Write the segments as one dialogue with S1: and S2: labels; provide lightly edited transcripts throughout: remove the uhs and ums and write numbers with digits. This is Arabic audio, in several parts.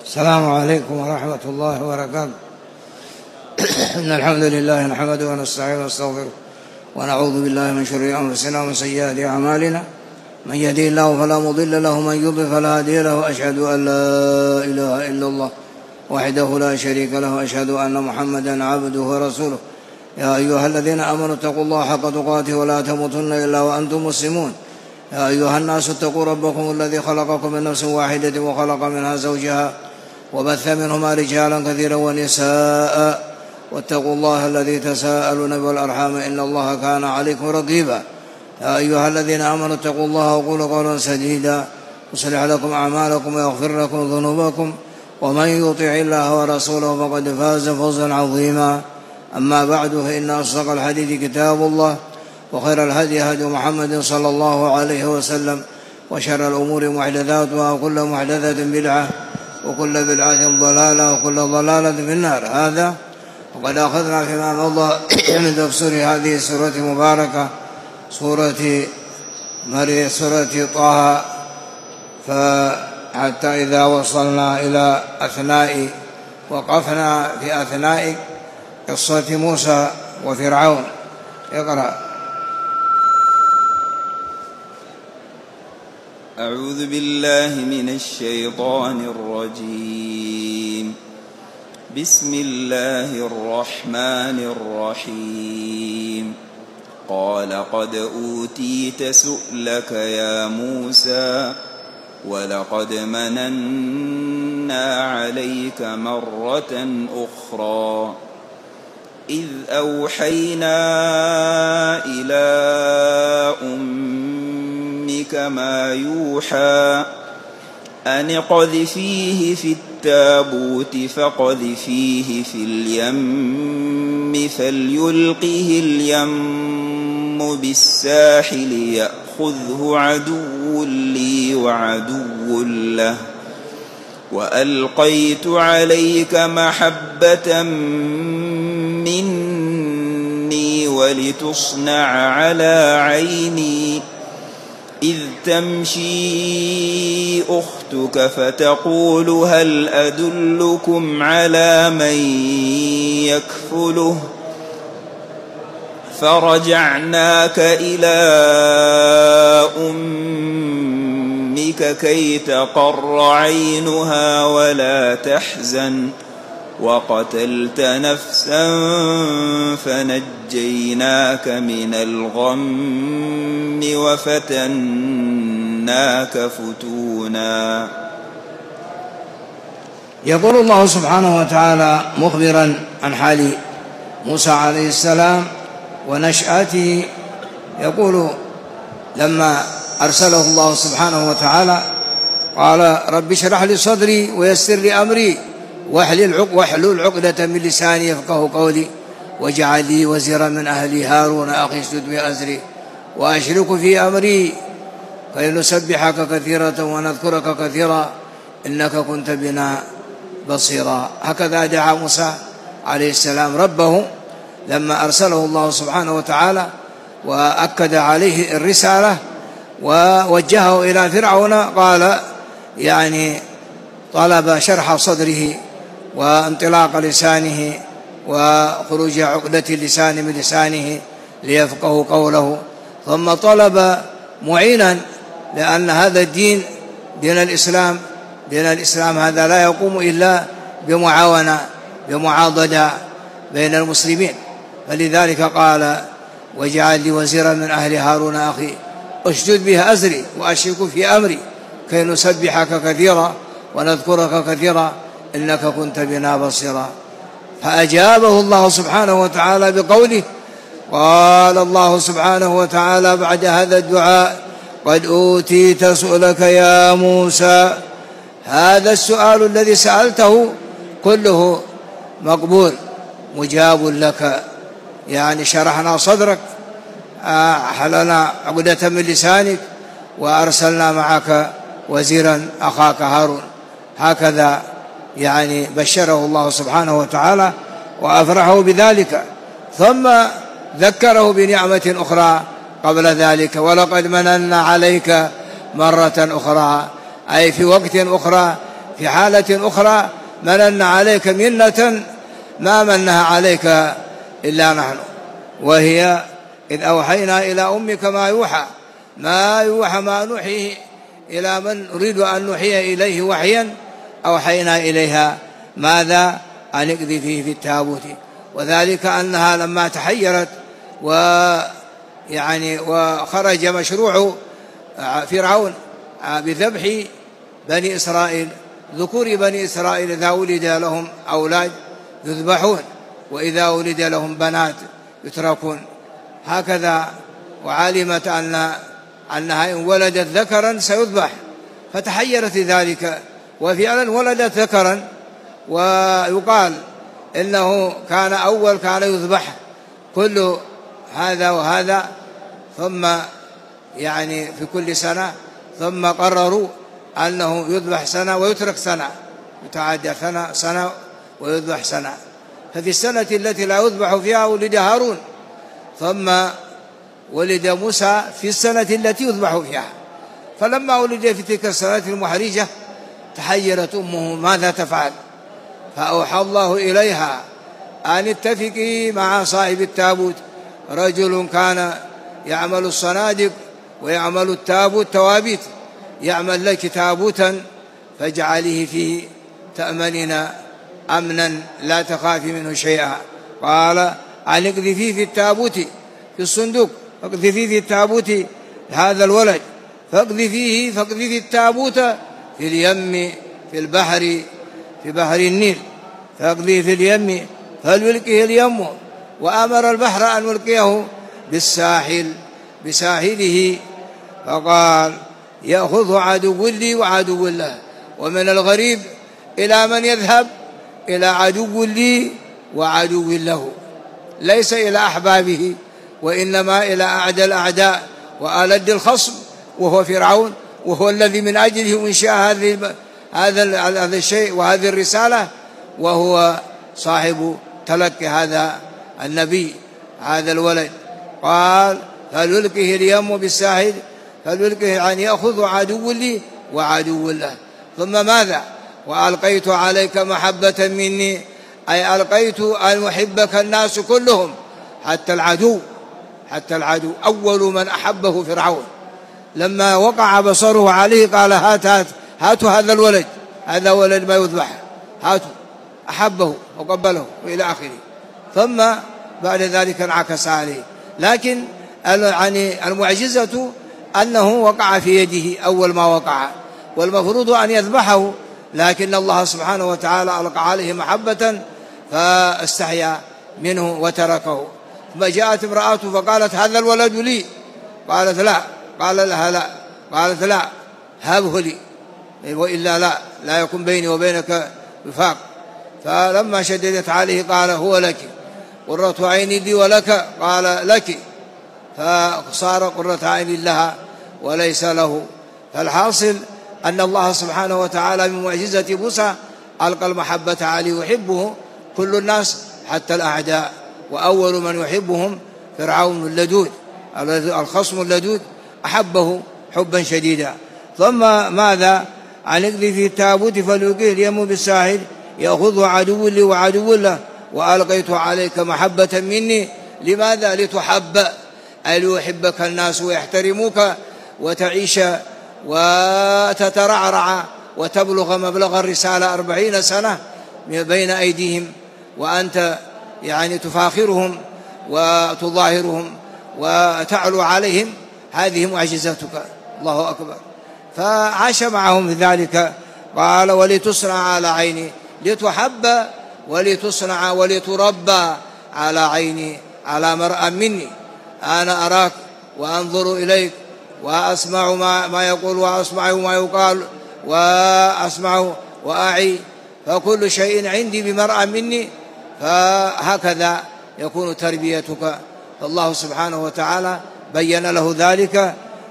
S1: السلام عليكم ورحمة الله وبركاته. إن الحمد لله نحمده ونستعينه ونستغفره ونعوذ بالله من شرور أنفسنا ومن سيئات أعمالنا، من يهده الله فلا مضل له ومن يضلل فلا هادي له، وأشهد أن لا إله إلا الله وحده لا شريك له، وأشهد أن محمدا عبده ورسوله. يا أيها الذين آمنوا اتقوا الله حق تقاته ولا تموتن إلا وأنتم مسلمون. يا أيها الناس اتقوا ربكم الذي خلقكم من نفس واحدة وخلق منها زوجها وبث منهما رجالا كثيرا ونساء، واتقوا الله الذي تساءلون به والأرحام إن الله كان عليكم رقيبا. يا أيها الذين آمنوا اتقوا الله وقولوا قولا سديدا يصلح لكم أعمالكم ويغفر لكم ذنوبكم، ومن يطع الله ورسوله فقد فاز فوزا عظيما. أما بعد، فإن أصدق الحديث كتاب الله، وخير الهدي هدي محمد صلى الله عليه وسلم، وشر الأمور محدثاتها، وكل محدثة بدعة، وكل بدعة ضلالة، وكل ضلالة في النار. هذا وقد أخذنا فيما مضى من تفسير هذه السورة المباركة، سورة طه، فحتى إذا وصلنا إلى وقفنا في أثناء قصة موسى وفرعون. اقرأ.
S2: أعوذ بالله من الشيطان الرجيم. بسم الله الرحمن الرحيم. قال قد أوتيت سؤلك يا موسى، ولقد مننا عليك مرة أخرى إذ أوحينا إلى أمك ما يوحى أن اقذفيه في التابوت فاقذفيه في اليم فليلقه اليم بالساحل يأخذه عدو لي وعدو له، وألقيت عليك محبة مني ولتصنع على عيني إذ تمشي أختك فتقول هل أدلكم على من يكفله، فرجعناك إلى أمك كي تقر عينها ولا تحزن، وقتلت نفسا فنجيناك من الغم وفتناك فتونا.
S1: يقول الله سبحانه وتعالى مخبرا عن حال موسى عليه السلام ونشأته، يقول لما أرسله الله سبحانه وتعالى قال رب اشرح لي صدري ويسر لي أمري واحلل عقدة من لساني يفقهوا قولي واجعل لي وزيرا من أهلي هارون أخي اشدد به أزري وأشرك في أمري كي نسبحك كثيرا ونذكرك كثيرا إنك كنت بنا بصيرا. هكذا دعا موسى عليه السلام ربه لما أرسله الله سبحانه وتعالى وأكد عليه الرسالة ووجهه إلى فرعون. قال طلب شرح صدره وانطلاق لسانه وخروج عقدة اللسان من لسانه ليفقهوا قوله، ثم طلب معينا، لأن هذا الدين دين الإسلام هذا لا يقوم إلا بمعاضدة بين المسلمين، فلذلك قال واجعل لي وزيرا من أهل هارون أخي اشدد به أزري وأشرك في أمري كي نسبحك كثيرا ونذكرك كثيرا إنك كنت بنا بصيرا. فأجابه الله سبحانه وتعالى بقوله، قال الله سبحانه وتعالى بعد هذا الدعاء قد أوتيت سؤلك يا موسى. هذا السؤال الذي سألته كله مقبول مجاب لك، شرحنا صدرك، حلنا عقدة من لسانك، وأرسلنا معك وزيرا أخاك هارون. هكذا بشره الله سبحانه وتعالى وأفرحه بذلك، ثم ذكره بنعمة أخرى قبل ذلك، ولقد مننا عليك مرة أخرى، أي في وقت أخرى في حالة أخرى منن عليك منة ما منها عليك إلا نحن، وهي إذ أوحينا إلى أمك ما يوحى ما نوحيه إلى من نريد أن نوحي إليه وحيا أوحينا إليها ماذا؟ أن اقذفيه في التابوت. وذلك أنها لما تحيرت وخرج مشروع فرعون بذبح بني إسرائيل، ذكور بني إسرائيل إذا ولد لهم أولاد يذبحون وإذا ولد لهم بنات يتركون هكذا، وعلمت أنها إن ولدت ذكرا سيذبح فتحيرت ذلك، وفعلا ولدت ذكرا، ويقال إنه كان يذبح كل هذا وهذا، ثم في كل سنة، ثم قرروا أنه يذبح سنة ويترك سنة، يتعدى سنة ويذبح سنة. ففي السنة التي لا يذبح فيها ولد هارون، ثم ولد موسى في السنة التي يذبح فيها. فلما ولد في تلك السنة المحرجة تحيرت أمه ماذا تفعل، فأوحى الله إليها أن اتفقي مع صاحب التابوت، رجل كان يعمل الصنادق ويعمل التابوت توابيت، يعمل لك تابوتا فاجعليه فيه تأمنين أمنا لا تخافي منه شيئا. قال أن اقذفيه في التابوت في الصندوق، اقذفيه في التابوت هذا الولد، فاقذفي التابوت في اليم في البحر في بحر النيل، فاقذفيه في اليم فليلقه اليم، وأمر البحر أن يلقيه بساحله، فقال يأخذ عدو لي وعدو له. ومن الغريب إلى من يذهب؟ إلى عدو لي وعدو له، ليس إلى أحبابه، وإنما إلى أعدى الأعداء وألد الخصم، وهو فرعون، وهو الذي من أجله إنشاء هذا الشيء وهذه الرسالة، وهو صاحب تلقي هذا النبي هذا الولد. قال فليلقه اليم بالساحل، فليلقه أن يأخذ عدو لي وعدو له. ثم ماذا؟ وألقيت عليك محبة مني، أي ألقيت أن يحبك الناس كلهم، حتى العدو أول من أحبه فرعون، لما وقع بصره عليه قال هاتوا هذا الولد، هذا ولد ما يذبح، هاتوا، أحبه وقبله وإلى آخره. ثم بعد ذلك انعكس عليه. لكن المعجزة أنه وقع في يده أول ما وقع، والمفروض أن يذبحه، لكن الله سبحانه وتعالى ألقى عليه محبة فاستحيا منه وتركه. ثم جاءت امرأته فقالت هذا الولد لي، قالت لا، قال لها لا، قالت لا هبه لي، وإلا لا يكون بيني وبينك وفاق. فلما شددت عليه قال هو لك، قرة عين لي ولك، قال لك، فصار قرة عين لها وليس له. فالحاصل أن الله سبحانه وتعالى من معجزة موسى ألقى المحبة عليه، يحبه كل الناس حتى الأعداء، وأول من يحبهم فرعون اللدود، الخصم اللدود أحبه حبا شديدا. ثم ماذا؟ عن اقذف في التابوت فليلقه اليم بالساحل يأخذه عدو لي وعدو له، وألقيت عليك محبة مني. لماذا؟ لتحب، أي ليحبك الناس ويحترموك وتعيش وتترعرع وتبلغ مبلغ الرسالة 40 سنة بين أيديهم، وأنت تفاخرهم وتظاهرهم وتعلو عليهم، هذه معجزتك. الله أكبر. فعاش معهم في ذلك. قال ولتصنع على عيني، لتحب ولتصنع ولتربى على عيني، على مرأى مني، أنا أراك وأنظر إليك وأسمع ما يقول وأسمع ما يقال وأسمع وأعي، فكل شيء عندي بمرأى مني. فهكذا يكون تربيتك. فالله سبحانه وتعالى بين له ذلك،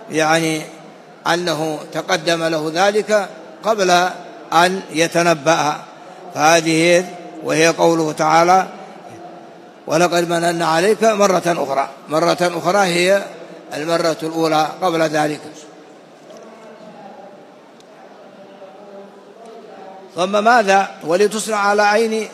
S1: أنه تقدم له ذلك قبل أن يتنبأ. فهذه وهي قوله تعالى ولقد مننا عليك مرة أخرى هي المرة الأولى قبل ذلك. ثم ماذا؟ ولتصنع على عيني.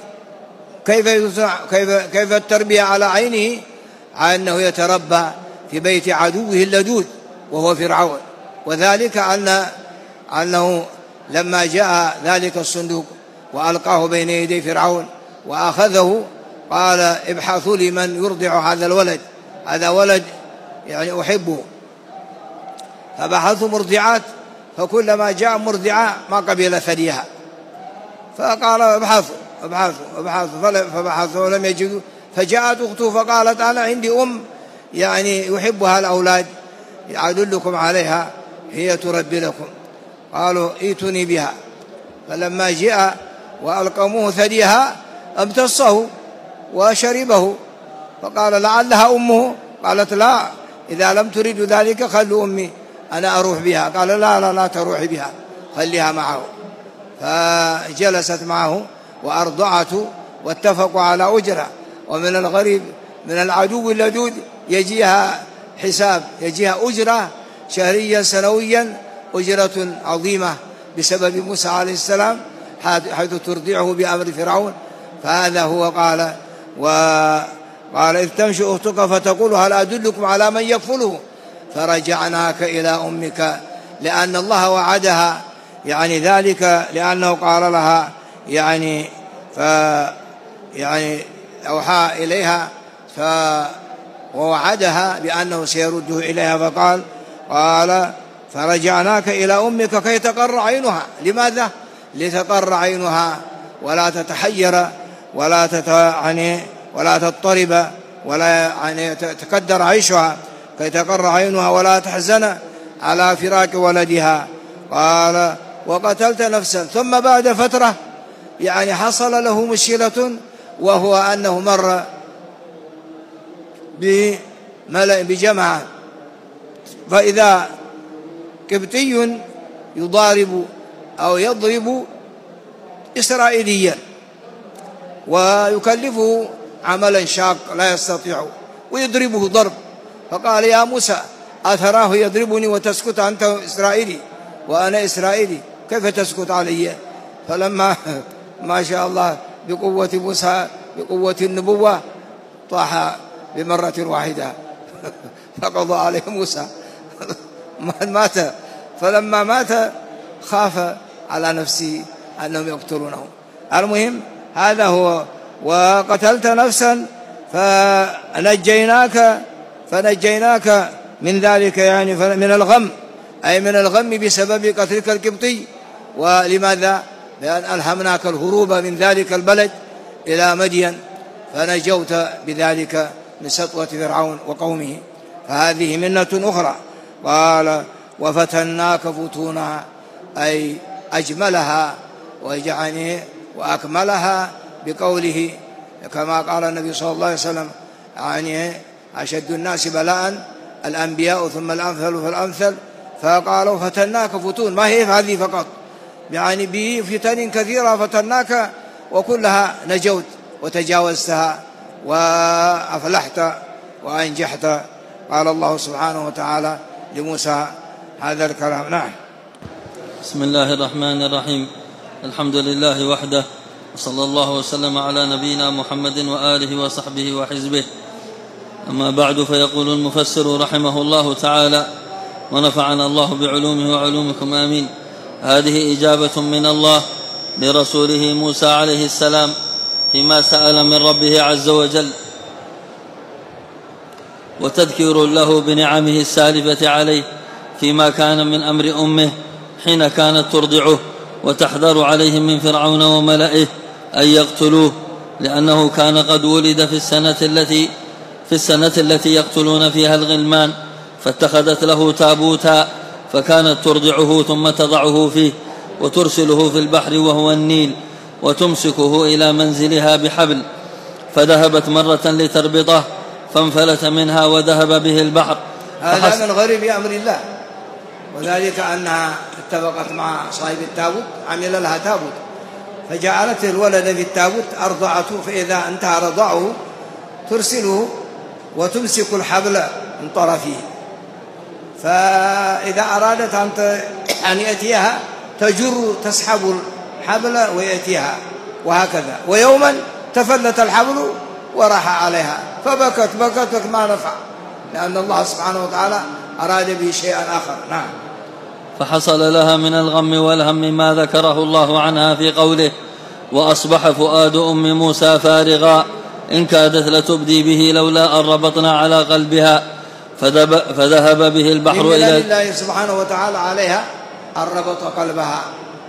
S1: كيف التربية على عينه؟ أنه يتربى في بيت عدوه اللدود وهو فرعون. وذلك أنه لما جاء ذلك الصندوق وألقاه بين يدي فرعون وأخذه قال ابحثوا لي من يرضع هذا الولد، هذا ولد يعني أحبه. فبحثوا مرضعات، فكلما جاء مرضعة ما قبل ثديها، فقال ابحثوا فبحثوا ولم يجدوا. فجاءت أخته فقالت أنا عندي يعني يحبها الأولاد أدلكم عليها هي تربي لكم. قالوا ائتوني بها. فلما جاء وألقموه ثديها امتصه وشربه، فقال لعلها أمه. قالت لا، إذا لم تريد ذلك خلوا أمي أنا أروح بها. قال لا تروحي بها، خليها معه. فجلست معه وأرضعته واتفقوا على أجرة. ومن الغريب من العدو اللدود يجيها حساب، يجيها أجرة شهريا سنويا، أجرة عظيمة بسبب موسى عليه السلام حيث ترضعه بأمر فرعون. فهذا هو قال إذ تمشي أختك فتقول هل أدلكم على من يكفله فرجعناك إلى أمك، لأن الله وعدها يعني ذلك، لأنه قال لها يعني أوحى إليها ووعدها بأنه سيرده إليها. قال فرجعناك إلى أمك كي تقر عينها. لماذا؟ لتقر عينها ولا تتحير ولا تضطرب ولا تكدر عيشها، كي تقر عينها ولا تحزن على فراق ولدها. قال وقتلت نفسا. ثم بعد فترة يعني حصل له مشكلة، وهو أنه مر بجماعة، فإذا قبطي يضارب أو يضرب إسرائيليا ويكلفه عملا شاق لا يستطيع ويضربه ضرب. فقال يا موسى أتراه يضربني وتسكت أنت إسرائيلي وأنا إسرائيلي، كيف تسكت علي؟ فلما ما شاء الله بقوة موسى بقوة النبوة طاح بمرة واحدة فقضى عليه موسى مات. فلما مات خاف على نفسه أنهم يقتلونه. المهم هذا هو. وقتلت نفسا فنجيناك من ذلك، يعني من الغم، أي من الغم بسبب قتلك القبطي. ولماذا؟ لأن ألهمناك الهروب من ذلك البلد إلى مدين، فنجوت بذلك من سطوة فرعون وقومه. فهذه منة أخرى. قال وفتناك فتونا، أي أجملها وأكملها بقوله كما قال النبي صلى الله عليه وسلم يعني أشد الناس بلاء الأنبياء ثم الأمثل فالأمثل. فقالوا فتناك فتون، ما هي هذه فقط، يعني بفتن كثيرة فتناك وكلها نجوت وتجاوزتها وأفلحت وأنجحت. قال الله سبحانه وتعالى لموسى هذا الكلام. نعم.
S3: بسم الله الرحمن الرحيم. الحمد لله وحده، وصلى الله وسلم على نبينا محمد وآله وصحبه وحزبه. أما بعد، فيقول المفسر رحمه الله تعالى ونفعنا الله بعلومه وعلومكم آمين. هذه إجابة من الله لرسوله موسى عليه السلام فيما سأل من ربه عز وجل، وتذكير له بنعمه السالفة عليه فيما كان من أمر أمه حين كانت ترضعه، وتحذر عليهم من فرعون وملئه أن يقتلوه، لأنه كان قد ولد في السنة التي يقتلون فيها الغلمان، فاتخذت له تابوتا فكانت ترضعه ثم تضعه فيه وترسله في البحر وهو النيل، وتمسكه إلى منزلها بحبل، فذهبت مرة لتربطه فانفلت منها وذهب به البحر.
S1: هذا من غريب أمر الله، وذلك أنها اتفقت مع صاحب التابوت، عمل لها تابوت فجعلت الولد في التابوت أرضعته، فإذا انتهى رضعه ترسله وتمسك الحبل من طرفه، فإذا أرادت أن يأتيها تسحب حبل ويأتيها وهكذا، ويوما تفلت الحبل وراح عليها فبكت ما نفع، لأن الله سبحانه وتعالى أراد به شيئا آخر. نعم.
S3: فحصل لها من الغم والهم ما ذكره الله عنها في قوله: وأصبح فؤاد أم موسى فارغا إن كادت لتبدي به لولا أن ربطنا على قلبها فذهب به البحر إلى
S1: الله سبحانه وتعالى عليها أن ربط قلبها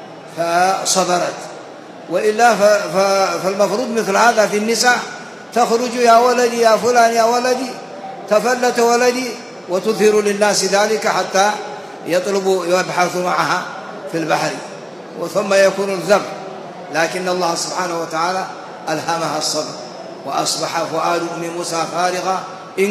S1: فصبرت، وإلا فالمفروض مثل هذا في النساء تخرج يا ولدي يا فلان يا ولدي تفلت ولدي، وتظهر للناس ذلك حتى يطلبوا يبحثوا معها في البحر وثم يكون الذبح، لكن الله سبحانه وتعالى ألهمها الصبر. وأصبح فؤاد أم موسى فارغا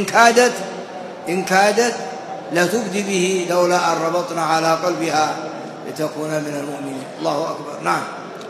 S1: إن كادت لتبدي به لولا أن ربطنا على قلبها لتكون من المؤمنين. الله أكبر. نعم.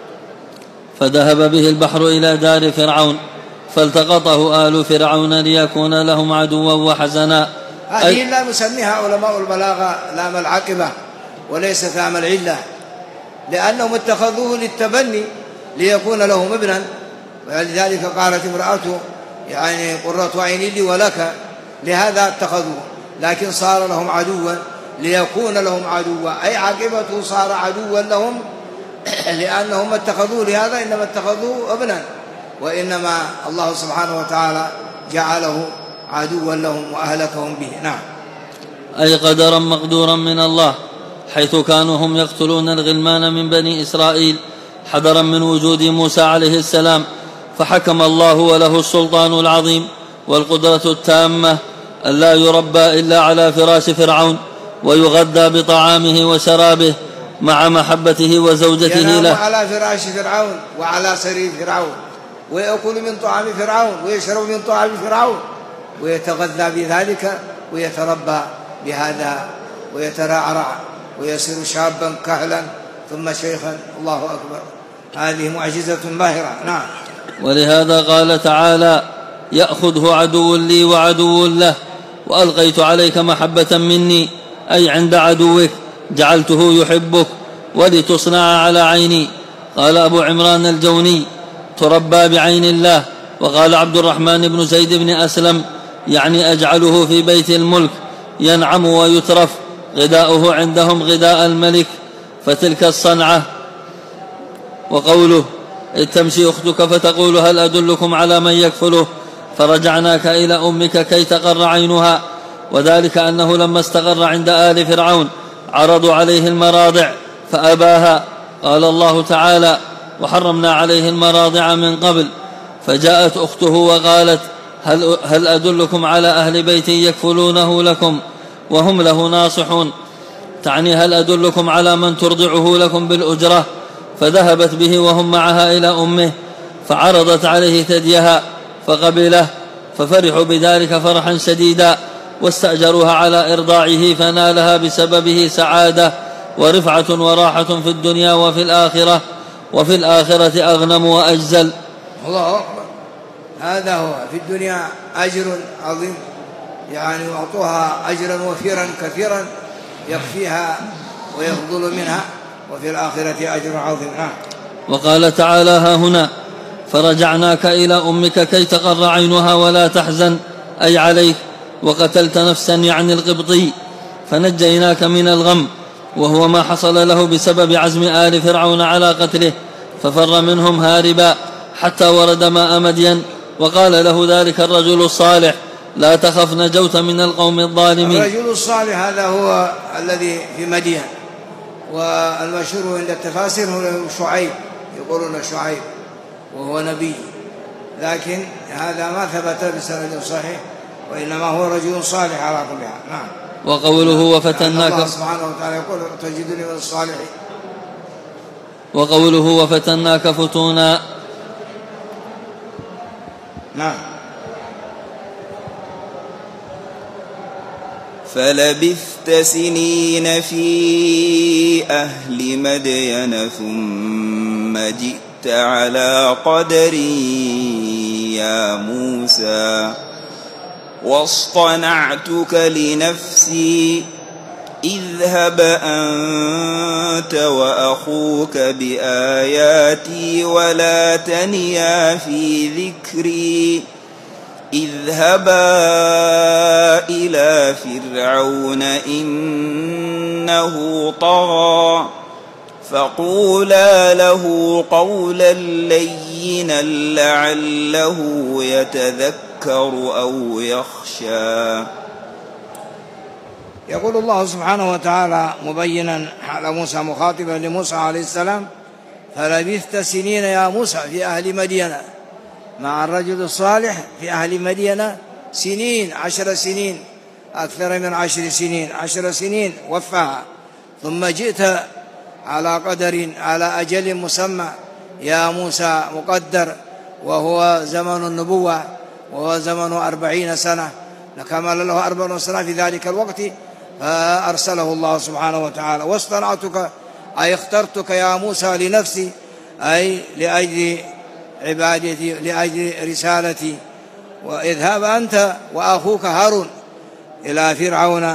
S3: فذهب به البحر إلى دار فرعون فالتقطه آل فرعون ليكون لهم عدوا وحزنا.
S1: هذه لا نسميها علماء البلاغة لام العاقبة وليست لام العلة، لأنهم اتخذوه للتبني ليكون لهم ابنا، ولذلك قالت امرأته يعني قرة عين لي ولك، لهذا اتخذوه، لكن صار لهم عدوا ليكون لهم عدوا، أي عاقبته صار عدوا لهم لأنهم اتخذوه لهذا، إنما اتخذوه ابنا، وإنما الله سبحانه وتعالى جعله عدوا لهم وأهلكهم به. نعم.
S3: أي قدرا مقدورا من الله، حيث كانوا هم يقتلون الغلمان من بني إسرائيل حذرا من وجود موسى عليه السلام، فحكم الله وله السلطان العظيم والقدرة التامة ألا يربى إلا على فراش فرعون ويغذى بطعامه وشرابه مع محبته وزوجته له.
S1: ينام على فراش فرعون وعلى سرير فرعون، ويأكل من طعام فرعون ويشرب من طعام فرعون، ويتغذى بذلك ويتربى بهذا ويترعرع ويصير شابا كهلا ثم شيخا. الله أكبر. هذه معجزة باهرة. نعم.
S3: ولهذا قال تعالى: يأخذه عدو لي وعدو له وألقيت عليك محبة مني، أي عند عدوك جعلته يحبك ولتصنع على عيني. قال أبو عمران الجوني: تربى بعين الله. وقال عبد الرحمن بن زيد بن أسلم: يعني أجعله في بيت الملك ينعم ويترف، غذاؤه عندهم غذاء الملك، فتلك الصنعة. وقوله: إذ تمشي أختك فتقول هل أدلكم على من يكفله فرجعناك إلى أمك كي تقر عينها، وذلك أنه لما استقر عند آل فرعون عرضوا عليه المراضع فأباها. قال الله تعالى: وحرمنا عليه المراضع من قبل، فجاءت أخته وقالت هل أدلكم على أهل بيت يكفلونه لكم وهم له ناصحون، تعني هل أدلكم على من ترضعه لكم بالأجرة، فذهبت به وهم معها إلى أمه فعرضت عليه ثديها فقبله، ففرحوا بذلك فرحا شديدا واستأجروها على إرضاعه، فنالها بسببه سعادة ورفعة وراحة في الدنيا وفي الآخرة أغنم وأجزل.
S1: الله أكبر. هذا هو في الدنيا أجر عظيم، يعني أعطوها أجرا وفيرا كثيرا يكفيها ويفضل منها، وفي الآخرة أجر عظيم.
S3: وقال تعالى: ها هنا فرجعناك إلى أمك كي تقر عينها ولا تحزن، أي عليك، وقتلت نفسا يعني القبطي، فنجيناك من الغم، وهو ما حصل له بسبب عزم آل فرعون على قتله، ففر منهم هاربا حتى ورد ماء مدين، وقال له ذلك الرجل الصالح: لا تخف نجوت من القوم الظالمين.
S1: الرجل الصالح هذا هو الذي في مدين، والمشهور عند التفاسير هو شعيب، يقولون شعيب وهو نبي، لكن هذا ما ثبت بسند صحيح، وإنما هو رجل صالح على كل حال. نعم.
S3: وقوله وفتناك،
S1: الله سبحانه وتعالى يقول تجدني من الصالحين.
S3: وقوله وفتناك فتونا.
S1: نعم.
S2: فلبثت سنين في أهل مدين ثم جئت على قدري يا موسى واصطنعتك لنفسي اذهب أنت وأخوك بآياتي ولا تنيا في ذكري اذهبا إلى فرعون إنه طغى فقولا له قولا لينا لعله يتذكر أو يخشى.
S1: يقول الله سبحانه وتعالى مبينا حال موسى مخاطبا لموسى عليه السلام: فلبثت سنين يا موسى في أهل مدين، مع الرجل الصالح في أهل مدين سنين، 10 سنين، أكثر من 10 سنين، 10 سنين وفاها، ثم جئت على قدر، على أجل مسمى يا موسى مقدر، وهو زمن النبوة، وهو زمن 40 سنة، لكمل له 40 سنة في ذلك الوقت، فأرسله الله سبحانه وتعالى: واصطنعتك أي اخترتك يا موسى لنفسي، أي لأجل عبادتي، لأجل رسالتي، واذهب أنت وأخوك هارون إلى فرعون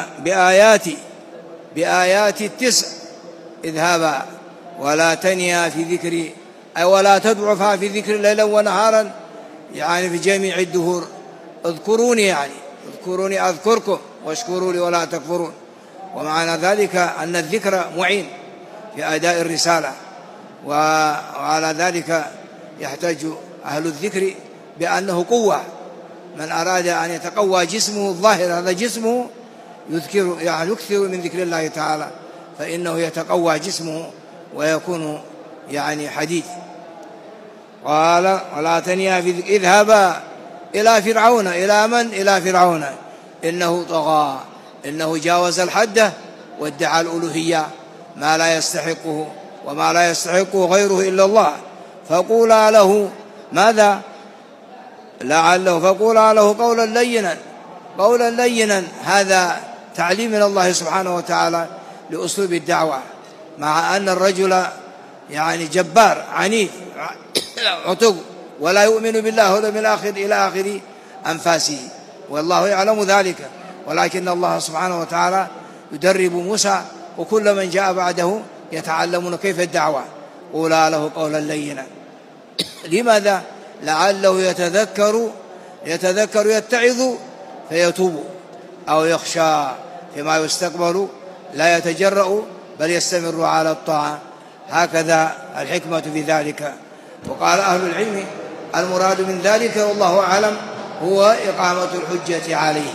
S1: بآياتي 9، اذهبا ولا تنيا في ذكري، أي ولا تضعفا في ذكر ليلا ونهارا، يعني في جميع الدهور. اذكروني، يعني اذكروني أذكركم، واشكروا لي ولا تكفرون. ومعنى ذلك أن الذكر معين في أداء الرسالة، وعلى ذلك يحتاج أهل الذكر بأنه قوة. من أراد أن يتقوى جسمه الظاهر، هذا جسمه يذكر، يعني يكثر من ذكر الله تعالى، فإنه يتقوى جسمه ويكون يعني حديد. قال: ولا تنيا في ذكر، اذهبا إلى فرعون. إلى من؟ إلى فرعون إنه طغى، إنه جاوز الحد وادعى الألوهية، ما لا يستحقه وما لا يستحقه غيره إلا الله. فقولا له ماذا؟ لعله، فقولا له قولا لينا. هذا تعليم من الله سبحانه وتعالى لأسلوب الدعوة، مع أن الرجل يعني جبار عنيف عتو، ولا يؤمن بالله واليوم الآخر إلى آخر أنفاسه، والله يعلم ذلك، ولكن الله سبحانه وتعالى يدرب موسى وكل من جاء بعده يتعلمون كيف الدعوة. قولا له قولا لينا. لماذا؟ لعله يتذكر يتعظ فيتوب، أو يخشى فيما يستقبل لا يتجرأ بل يستمر على الطاعة. هكذا الحكمة في ذلك. وقال أهل العلم: المراد من ذلك والله أعلم هو إقامة الحجة عليه،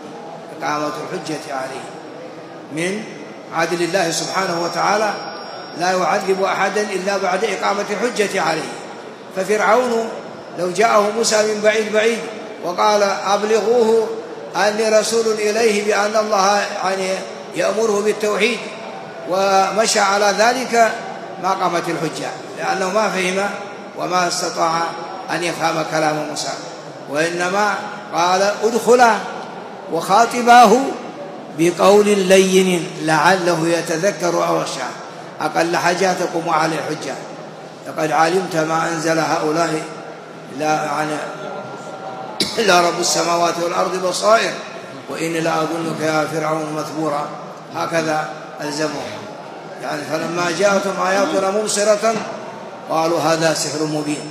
S1: من عدل الله سبحانه وتعالى، لا يعذب أحدا إلا بعد إقامة الحجة عليه. ففرعون لو جاءه موسى من بعيد وقال: أبلغوه أني رسول إليه بأن الله يعني يأمره بالتوحيد، ومشى على ذلك، ما قامت الحجة، لأنه ما فهم وما استطاع أن يفهم كلام موسى، وإنما قال: ادخلا وخاطباه بقول لين لعله يتذكر أو يخشى. أقل حاجة تقوم على الحجة. لقد علمت ما أنزل هؤلاء إلا رب السماوات والأرض بصائر وإني لأظنك يا فرعون مثبورا. هكذا ألزموا، يعني فلما جاءتهم آياتنا مبصرة قالوا هذا سحر مبين،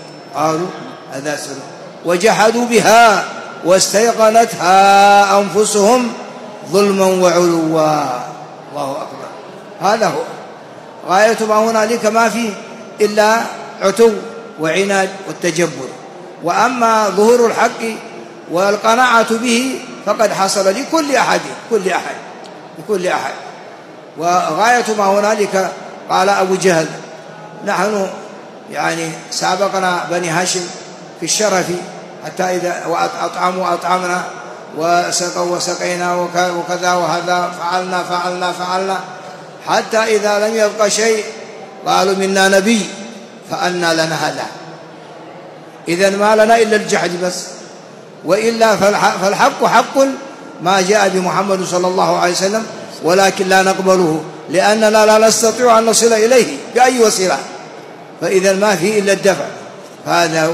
S1: وجحدوا بها واستيقنتها أنفسهم ظلما وعلوا. الله أكبر. هذا هو غاية ما هنالك، ما فيه إلا عتو وعناد والتجبر. وأما ظهور الحق والقناعة به فقد حصل لكل أحد، وغاية ما هنالك. قال أبو جهل: نحن يعني سابقنا بني هاشم في الشرف، حتى إذا أطعموا أطعمنا، وسقوا وسقينا، وكذا وهذا، فعلنا، حتى إذا لم يبق شيء قالوا منا نبي فأنى لنا هذا. إذن ما لنا إلا الجحد بس، وإلا فالحق حق ما جاء بمحمد صلى الله عليه وسلم، ولكن لا نقبله لأننا لا نستطيع أن نصل إليه بأي وسيلة، فإذا ما فيه إلا الدفع. هذا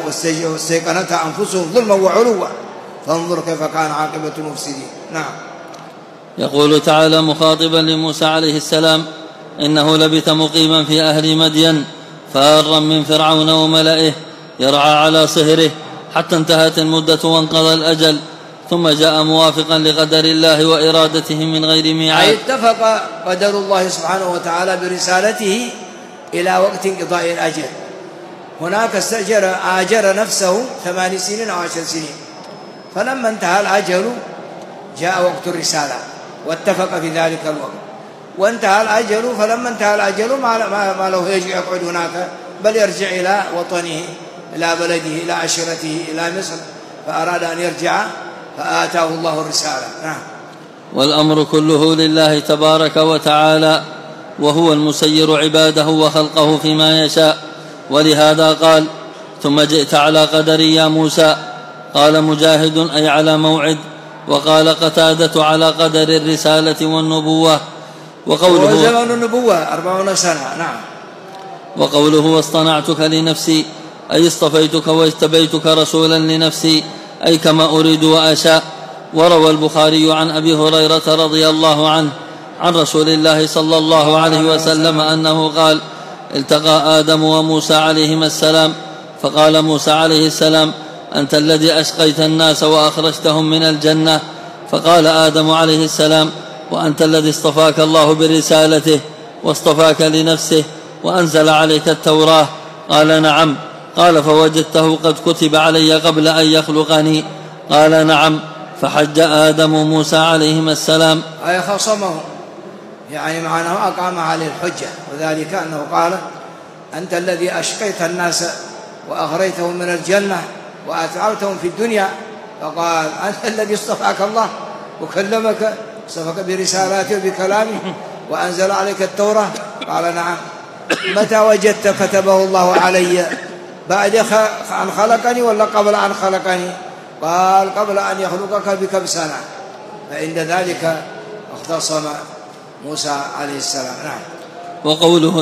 S1: واستيقنتها أنفسهم ظلما وعلوا، فانظر كيف كان عاقبة المفسدين. نعم.
S3: يقول تعالى مخاطبا لموسى عليه السلام: إنه لبث مقيما في أهل مدين فارا من فرعون وملئه يرعى على صهره حتى انتهت المدة وانقضى الأجل، ثم جاء موافقا لقدر الله وإرادته من غير ميعاد.
S1: أي اتفق قدر الله سبحانه وتعالى برسالته إلى وقت انقضاء الأجل. هناك آجر نفسه 8 سنين أو 10 سنين، فلما انتهى الأجل جاء وقت الرسالة واتفق في ذلك الوقت، وانتهى الأجل، فلما انتهى الأجل ما له يجي يقعد هناك، بل يرجع إلى وطنه، إلى بلده، إلى عشيرته، إلى مصر، فأراد أن يرجع فآتاه الله الرسالة. نعم.
S3: والأمر كله لله تبارك وتعالى، وهو المسير عباده وخلقه فيما يشاء، ولهذا قال: ثم جئت على قدر يا موسى. قال مجاهد: أي على موعد. وقال قتادة: على قدر الرسالة والنبوة. وقوله
S1: زمن النبوة 40 سنة. نعم.
S3: وقوله: واصطنعتك لنفسي، أي اصطفيتك واجتبيتك رسولا لنفسي، أي كما أريد وأشاء. وروى البخاري عن أبي هريرة رضي الله عنه عن رسول الله صلى الله عليه وسلم أنه قال: التقى آدم وموسى عليهما السلام، فقال موسى عليه السلام: أنت الذي أشقيت الناس وأخرجتهم من الجنة. فقال آدم عليه السلام: وأنت الذي اصطفاك الله برسالته واصطفاك لنفسه وأنزل عليك التوراة. قال: نعم. قال: فوجدته قد كتب علي قبل أن يخلقني. قال: نعم. فحج آدم موسى عليهما السلام.
S1: أي خصمه، يعني معناه أقام عليه الحجة، وذلك أنه قال: أنت الذي أشقيت الناس وأغريتهم من الجنة وأتعبتهم في الدنيا. فقال: أنت الذي اصطفاك الله وكلمك، اصطفاك برسالاته وبكلامه وأنزل عليك التوراة. قال: نعم. متى وجدت كتبه الله علي؟ بعد أن خلقني ولا قبل أن خلقني؟ قال: قبل أن يخلقك بكم سنة. فعند ذلك اختصم موسى عليه السلام. نعم.
S3: وقوله: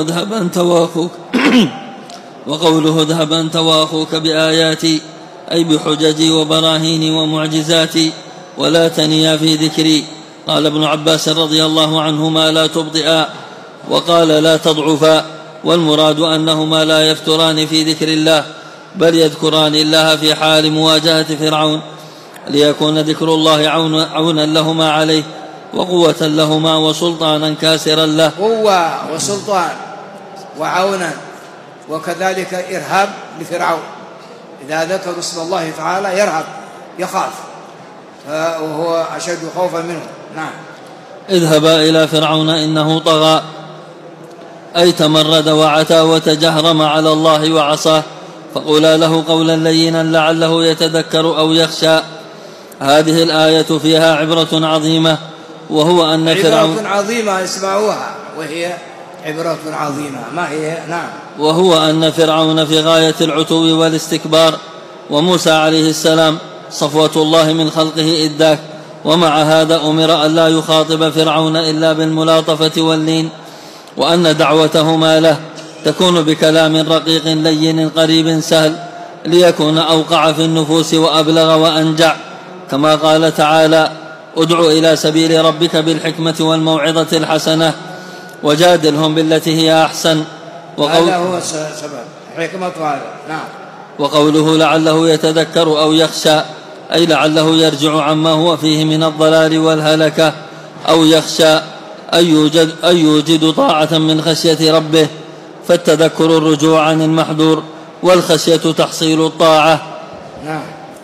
S3: اذهب أنت وأخوك بآياتي، أي بحججي وبراهيني ومعجزاتي، ولا تنيا في ذكري. قال ابن عباس رضي الله عنهما: لا تبطئا. وقال: لا تضعفا. والمراد أنهما لا يفتران في ذكر الله، بل يذكران الله في حال مواجهة فرعون، ليكون ذكر الله عونا لهما عليه، وقوة لهما، وسلطانا كاسرا له.
S1: قوة وسلطان وعونا، وكذلك إرهاب لفرعون. إذا ذكروا اسم الله تعالى يرهب، يخاف، وهو أشد خوفا منه. نعم.
S3: اذهبا إلى فرعون إنه طغى، أي تمرد وعتى وتجهرم على الله وعصاه، فقولا له قولا لينا لعله يتذكر أو يخشى. هذه الآية فيها عبرة عظيمة، وهو أن فرعون
S1: عبرة عظيمة، اسمعوها، وهي عبرة عظيمة. ما هي؟ نعم.
S3: وهو أن فرعون في غاية العتو والاستكبار، وموسى عليه السلام صفوة الله من خلقه إذ ذاك، ومع هذا أمر أن لا يخاطب فرعون إلا بالملاطفة واللين، وأن دعوتهما له تكون بكلام رقيق لين قريب سهل، ليكون أوقع في النفوس وأبلغ وأنجع، كما قال تعالى: ادع إلى سبيل ربك بالحكمة والموعظة الحسنة وجادلهم بالتي هي أحسن.
S1: هذا هو السبب، حكمة هذا. نعم.
S3: وقوله لعله يتذكر أو يخشى، أي لعله يرجع عما هو فيه من الضلال والهلكة، أو يخشى أن يوجد طاعة من خشية ربه، فالتذكر الرجوع عن المحذور، والخشية تحصيل الطاعة.
S1: نعم.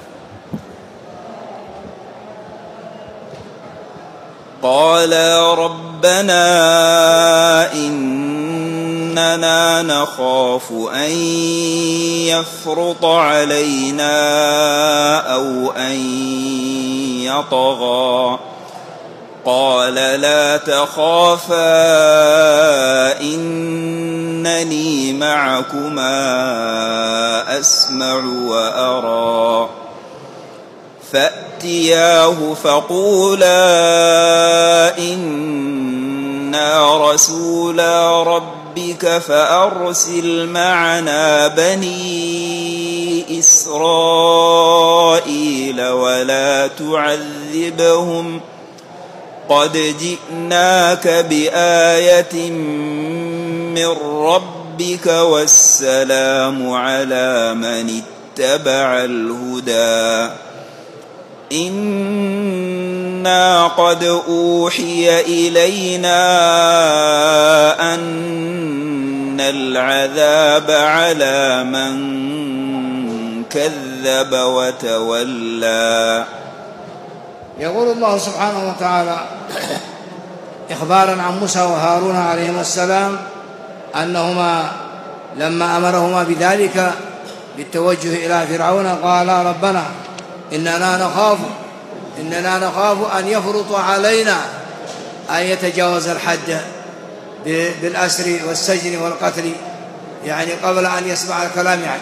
S2: قالا ربنا إننا نخاف أن يفرط علينا أو أن يطغى. قال لا تخافا إنني معكما أسمع وأرى. فأتياه فقولا إنا رسولا ربك فأرسل معنا بني إسرائيل ولا تعذبهم قد جئناك بآية من ربك والسلام على من اتبع الهدى إنا قد أوحي إلينا أن العذاب على من كذب وتولى.
S1: يقول الله سبحانه وتعالى إخبارا عن موسى وهارون عليهما السلام أنهما لما أمرهما بذلك بالتوجه إلى فرعون قالا ربنا إننا نخاف أن يفرط علينا أن يتجاوز الحد بالأسر والسجن والقتل، يعني قبل أن يسمع الكلام، يعني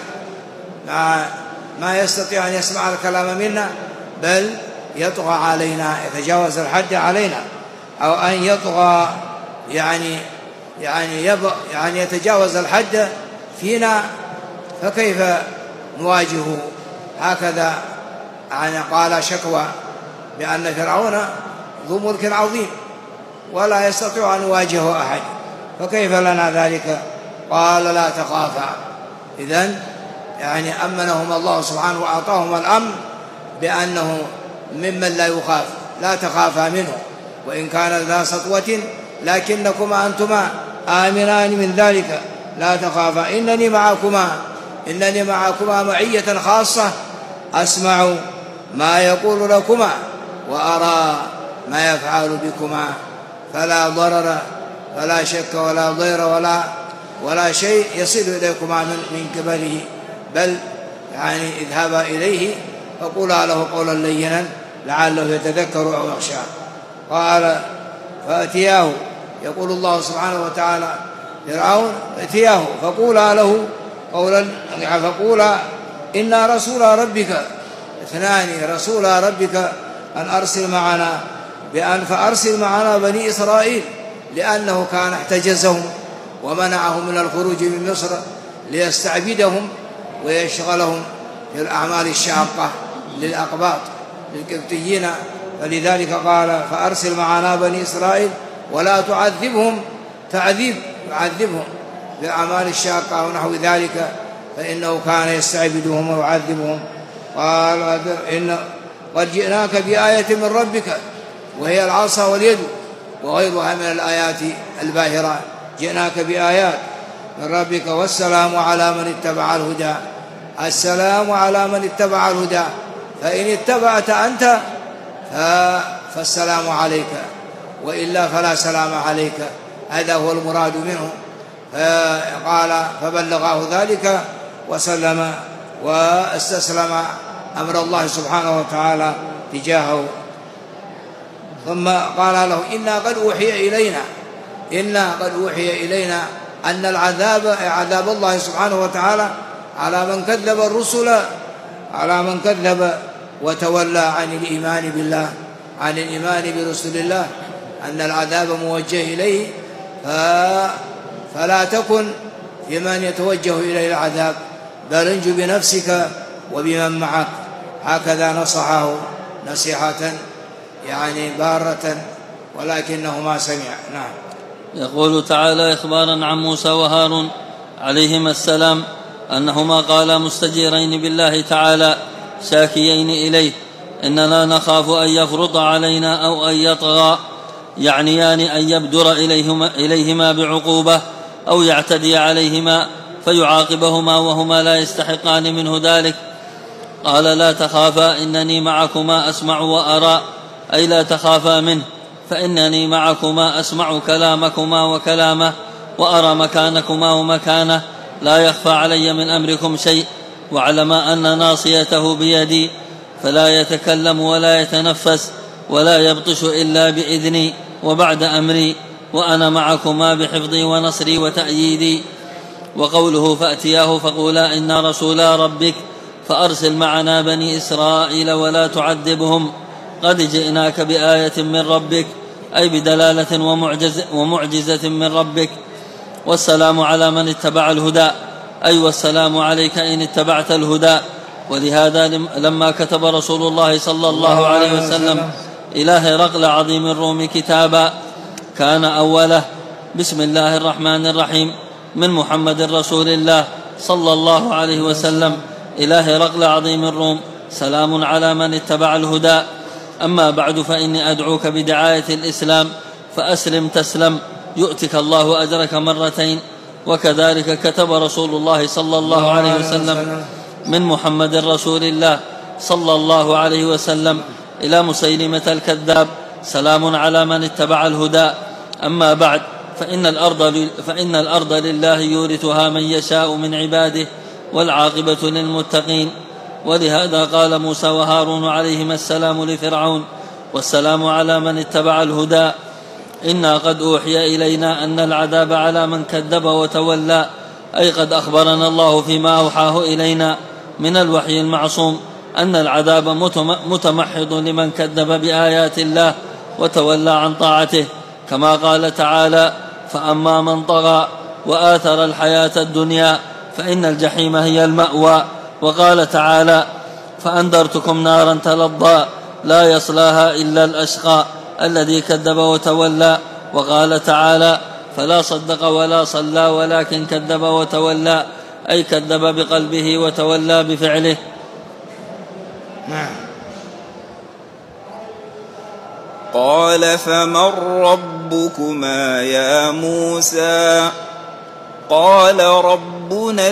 S1: ما يستطيع أن يسمع الكلام منا، بل يطغى علينا، يتجاوز الحد علينا، أو أن يطغى يعني يتجاوز الحد فينا، فكيف نواجهه؟ هكذا يعني قال شكوى بأن فرعون ذو ملك عظيم ولا يستطيع أن يواجهه أحد، فكيف لنا ذلك؟ قال لا تخافا. إذن يعني أمنهم الله سبحانه وأعطاهم الأمن بأنه ممن لا يخاف، لا تخافا منه وإن كان ذا سطوة لكنكما أنتما آمنان من ذلك، لا تخافا إنني معكما معية خاصة، أسمع ما يقول لكما وأرى ما يفعل بكما، فلا ضرر ولا شك ولا ضير ولا شيء يصل إليكما من قبله، بل يعني اذهبا إليه فقولا له قولا لينا لعله يتذكر أو يخشى. قال فأتياه، يقول الله سبحانه وتعالى فرعون أتياه فقولا له قولا، فقولا إنا رسول ربك، اثنان رسول ربك أن أرسل معنا، فأرسل معنا بني إسرائيل، لأنه كان احتجزهم ومنعهم من الخروج من مصر ليستعبدهم ويشغلهم في الأعمال الشاقة للأقباط للقبطيين، فلذلك قال فأرسل معنا بني إسرائيل ولا تعذبهم يعذبهم بالأعمال الشاقة ونحو ذلك، فإنه كان يستعبدهم ويعذبهم. قال إن قد جئناك بآية من ربك، وهي العصا واليد وغيرها من الآيات الباهرة، جئناك بآيات من ربك والسلام على من اتبع الهدى، السلام على من اتبع الهدى، فإن اتبعت أنت فالسلام عليك، وإلا فلا سلام عليك، هذا هو المراد منه. قال فبلغه ذلك وسلم واستسلم أمر الله سبحانه وتعالى تجاهه. ثم قال له إنا قد أوحي إلينا أن عذاب الله سبحانه وتعالى على من كذب الرسل، على من كذب وتولى عن الإيمان بالله، عن الإيمان برسول الله، أن العذاب موجه إليه، فلا تكن في من يتوجه إليه العذاب، بل انج بنفسك وبمن معك. هكذا نصحه نصيحة يعني بارة، ولكنه ما سمع. نعم.
S3: يقول تعالى إخبارا عن موسى وهارون عليهما السلام أنهما قالا مستجيرين بالله تعالى شاكيين إليه إننا نخاف أن يفرط علينا أو أن يطغى، يعنيان أن يبدر إليهما بعقوبة أو يعتدي عليهما فيعاقبهما وهما لا يستحقان منه ذلك. قال لا تخافا إنني معكما أسمع وأرى، أي لا تخافا منه، فإنني معكما أسمع كلامكما وكلامه وأرى مكانكما ومكانه، لا يخفى علي من أمركم شيء، واعلما أن ناصيته بيدي، فلا يتكلم ولا يتنفس ولا يبطش إلا بإذني وبعد أمري، وأنا معكما بحفظي ونصري وتأييدي. وقوله فأتياه فقولا إنا رسولا ربك فأرسل معنا بني إسرائيل ولا تعذبهم، قد جئناك بآية من ربك، أي بدلالة ومعجزة من ربك. والسلام على من اتبع الهدى، أي والسلام عليك إن اتبعت الهدى. ولهذا لما كتب رسول الله صلى الله عليه وسلم إلى هرقل عظيم الروم كتابا كان أوله: بسم الله الرحمن الرحيم، من محمد رسول الله صلى الله عليه وسلم إلى هرقل عظيم الروم، سلام على من اتبع الهدى. أما بعد، فإني أدعوك بدعاية الإسلام، فأسلم تسلم يؤتك الله أجرك مرتين. وكذلك كتب رسول الله صلى الله عليه وسلم من محمد رسول الله صلى الله عليه وسلم إلى مسيلمة الكذاب، سلام على من اتبع الهدى. أما بعد، فإن الأرض لله يورثها من يشاء من عباده، والعاقبة للمتقين. ولهذا قال موسى وهارون عليهما السلام لفرعون: والسلام على من اتبع الهدى، إنا قد أوحي إلينا أن العذاب على من كذب وتولى. أي قد أخبرنا الله فيما أوحاه إلينا من الوحي المعصوم أن العذاب متمحض لمن كذب بآيات الله وتولى عن طاعته، كما قال تعالى: فأما من طغى وآثر الحياة الدنيا فإن الجحيم هي المأوى. وقال تعالى: فأنذرتكم نارا تلظى لا يصلاها إلا الأشقى الذي كذب وتولى. وقال تعالى: فلا صدق ولا صلى ولكن كذب وتولى، أي كذب بقلبه وتولى بفعله.
S2: قال: فمن ربكما يا موسى؟ قال: ربنا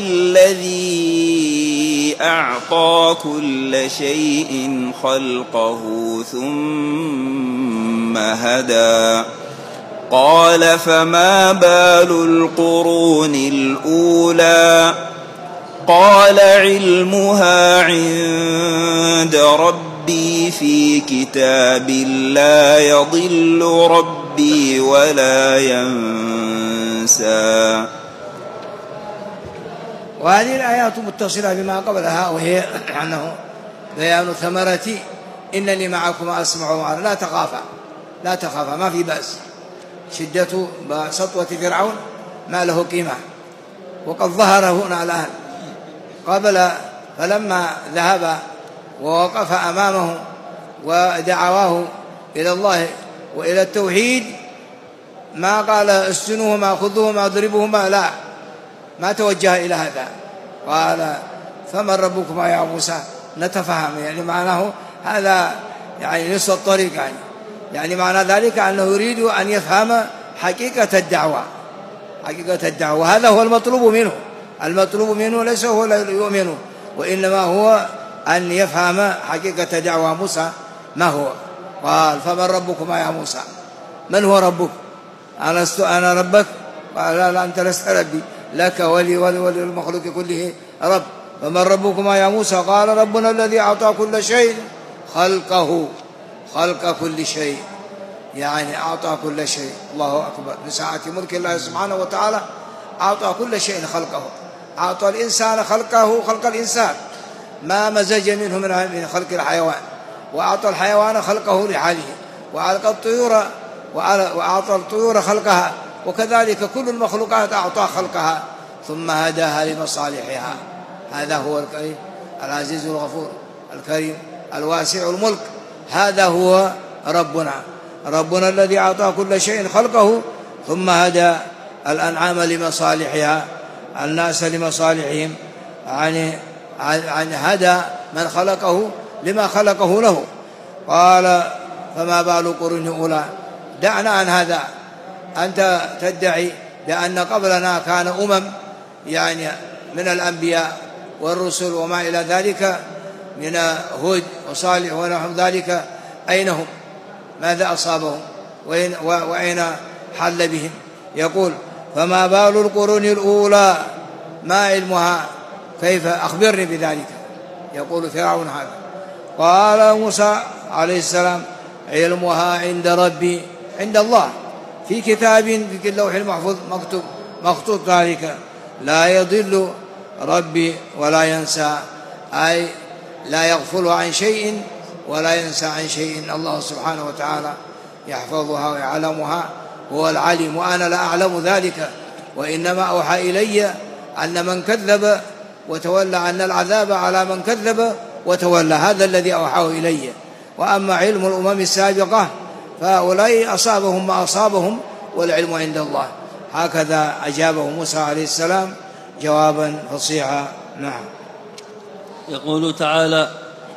S2: الذي أعطى كل شيء خلقه ثم هدى. قال: فما بال القرون الأولى؟ قال: علمها عند ربي في كتاب لا يضل ربي ولا ينسى.
S1: وهذه الآيات متصلة بما قبلها، وهي أنه بيان ثمرة إنني معكم أسمع وأرى، لا تخافا ما في بأس. شدة سطوة فرعون ما له قيمة، وقد ظهر هنا الآن قبل، فلما ذهب ووقف أمامه ودعواه إلى الله وإلى التوحيد ما قال اسجنوهما خذوهما اضربوهما، لا، ما توجه إلى هذا. قال: فمن ربكما يا موسى؟ نتفهم، يعني معناه هذا يعني نصف الطريق، يعني معنى ذلك أنه يريد أن يفهم حقيقة الدعوة، وهذا هو المطلوب منه ليس هو يؤمنه، وإنما هو أن يفهم حقيقة دعوة موسى ما هو. قال: فمن ربكما يا موسى؟ من هو ربك؟ أنا ربك؟ قال: لا أنت لست ربي، لك ولي المخلوق كله رب. فمن ربكما يا موسى؟ قال: ربنا الذي أعطى كل شيء خلق كل شيء، يعني أعطى كل شيء. الله أكبر، من ساعة ملك الله سبحانه وتعالى أعطى كل شيء خلقه. أعطى الإنسان خلق الإنسان، ما مزج منه من خلق الحيوان، وأعطى الحيوان خلقه لحاله، وأعطى الطيور خلقها، وكذلك كل المخلوقات أعطى خلقها ثم هداها لمصالحها. هذا هو العزيز الغفور الكريم الواسع الملك، هذا هو ربنا الذي أعطى كل شيء خلقه ثم هدى الأنعام لمصالحها، الناس لمصالحهم، عن هدى من خلقه لما خلقه له. قال: فما بال القرون الأولى؟ دعنا عن هذا. أنت تدعي بأن قبلنا كان يعني من الأنبياء والرسل وما إلى ذلك من هود وصالح ونحو ذلك، أين هم؟ ماذا أصابهم؟ وأين حل بهم؟ يقول: فما بال القرون الأولى؟ ما علمها؟ كيف؟ أخبرني بذلك. يقول فرعون هذا. قال موسى عليه السلام: علمها عند ربي، عند الله في كتاب في اللوح المحفوظ مخطوط ذلك، لا يضل ربي ولا ينسى، أي لا يغفل عن شيء ولا ينسى عن شيء. الله سبحانه وتعالى يحفظها ويعلمها، هو العليم، وأنا لا أعلم ذلك، وإنما أوحى إلي أن من كذب وتولى، أن العذاب على من كذب وتولى، هذا الذي أوحاه إلي. وأما علم الأمم السابقة فهؤلاء أصابهم ما أصابهم والعلم عند الله. هكذا أجابه موسى عليه السلام جوابا فصيحا. نعم.
S3: يقول تعالى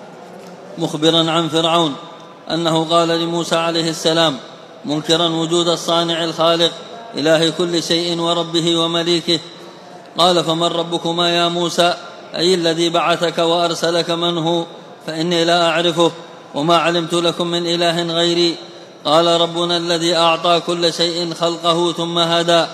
S3: مخبرا عن فرعون أنه قال لموسى عليه السلام منكرا وجود الصانع الخالق إله كل شيء وربه ومليكه: قال فمن ربكما يا موسى؟ أي الذي بعثك وأرسلك من هو؟ فإني لا أعرفه وما علمت لكم من إله غيري. قال ربنا الذي أعطى كل شيء خلقه ثم هدى.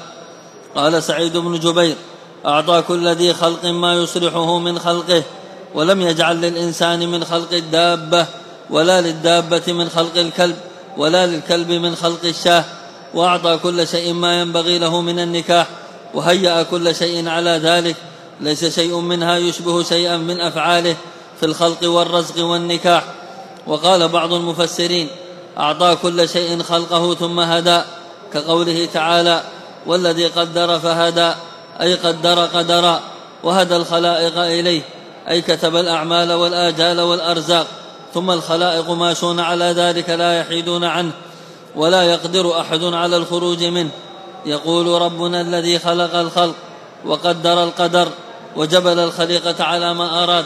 S3: قال سعيد بن جبير: أعطى كل ذي خلق ما يصلحه من خلقه، ولم يجعل للإنسان من خلق الدابة، ولا للدابة من خلق الكلب، ولا للكلب من خلق الشاه. وأعطى كل شيء ما ينبغي له من النكاح، وهيأ كل شيء على ذلك، ليس شيء منها يشبه شيئا من أفعاله في الخلق والرزق والنكاح. وقال بعض المفسرين: أعطى كل شيء خلقه ثم هدى، كقوله تعالى: والذي قدر فهدى، أي قدر قدرا، وهدى الخلائق إليه، أي كتب الأعمال والآجال والأرزاق، ثم الخلائق ماشون على ذلك لا يحيدون عنه، ولا يقدر أحد على الخروج منه. يقول ربنا الذي خلق الخلق وقدر القدر وجبل الخليقة على ما أراد.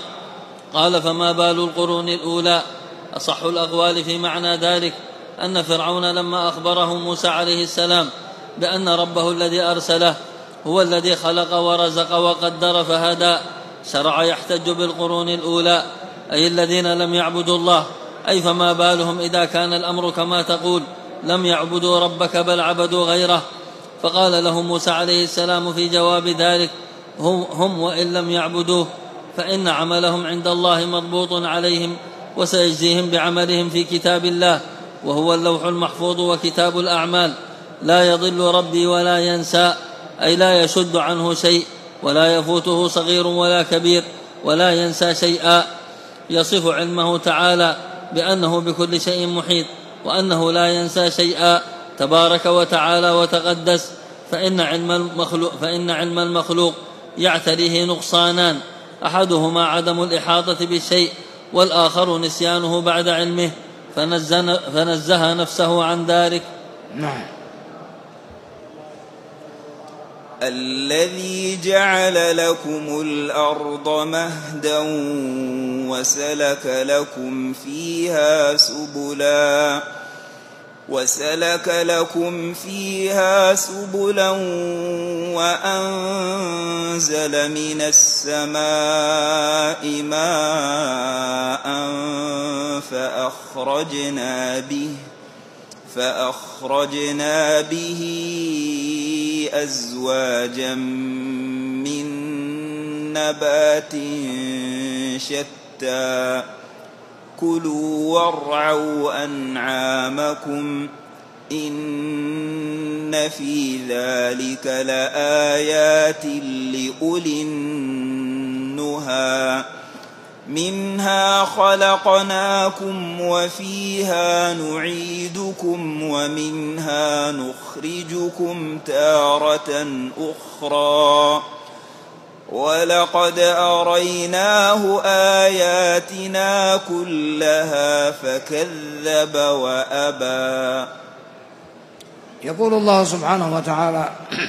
S3: قال فما بال القرون الأولى؟ أصح الأقوال في معنى ذلك أن فرعون لما أخبره موسى عليه السلام بأن ربه الذي أرسله هو الذي خلق ورزق وقدر فهدى، شرع يحتج بالقرون الأولى، أي الذين لم يعبدوا الله. أي فما بالهم إذا كان الأمر كما تقول، لم يعبدوا ربك بل عبدوا غيره. فقال لهم موسى عليه السلام في جواب ذلك: هم وإن لم يعبدوه فإن عملهم عند الله مضبوط عليهم، وسيجزيهم بعملهم في كتاب الله، وهو اللوح المحفوظ وكتاب الأعمال. لا يضل ربي ولا ينسى، أي لا يشد عنه شيء، ولا يفوته صغير ولا كبير، ولا ينسى شيئا. يصف علمه تعالى بأنه بكل شيء محيط، وأنه لا ينسى شيئا تبارك وتعالى وتقدس. فإن علم المخلوق يعتريه نقصانان: أحدهما عدم الإحاطة بالشيء، والآخر نسيانه بعد علمه، فنزه نفسه عن ذلك.
S1: نعم.
S2: الذي جعل لكم الأرض مهدا وسلك لكم فيها سبلا وأنزل من السماء ماء فأخرجنا به أزواجا من نبات شتى كلوا وارعوا أنعامكم إن في ذلك لآيات لأولي النهى منها خلقناكم وفيها نعيدكم ومنها نخرجكم تارة أخرى ولقد أريناه آياتنا كلها فكذب وأبى.
S1: يقول الله سبحانه وتعالى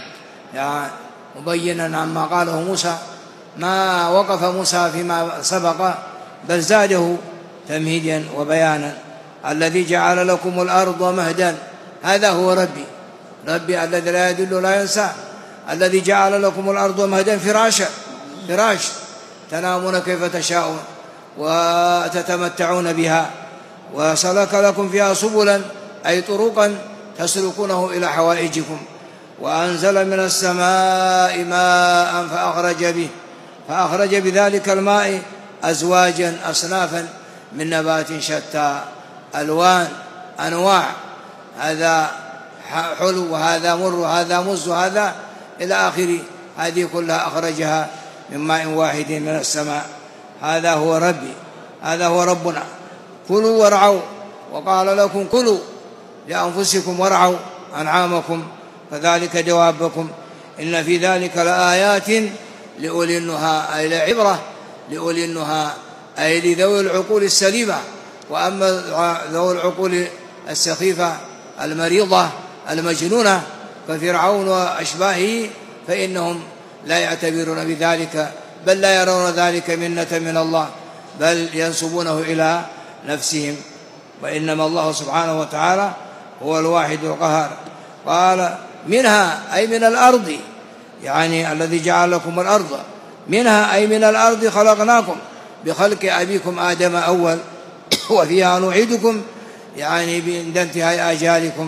S1: مبينا عما قاله موسى ما وقف موسى فيما سبق، بل زاده تمهيدا وبيانا. الذي جعل لكم الأرض مهدا، هذا هو ربي الذي لا يدل لا ينسى، الذي جعل لكم الأرض مهدا فراش تنامون كيف تشاءون وتتمتعون بها، وسلك لكم فيها سبلا أي طرقا تسلكونه إلى حوائجكم، وأنزل من السماء ماء فأخرج بذلك الماء أزواجا أصنافا من نبات شتى، ألوان أنواع، هذا حلو وهذا مر وهذا مز وهذا إلى آخره، هذه كلها أخرجها من ماء واحد من السماء. هذا هو ربي، هذا هو ربنا. كلوا وارعوا، وقال لكم كلوا لأنفسكم وارعوا أنعامكم فذلك جوابكم إن في ذلك لآيات لأولي النهى، أي لعبرة لأولي النهى، أي لذوي العقول السليمة وأما ذو العقول السخيفة المريضة المجنونة كفرعون وأشباهه فإنهم لا يعتبرون بذلك، بل لا يرون ذلك منة من الله، بل ينسبونه إلى نفسهم، وإنما الله سبحانه وتعالى هو الواحد القهار. قال منها أي من الأرض، يعني الذي جعل لكم الأرض، منها أي من الأرض خلقناكم بخلق أبيكم آدم أول، وفيها نعيدكم يعني عند انتهاء آجالكم،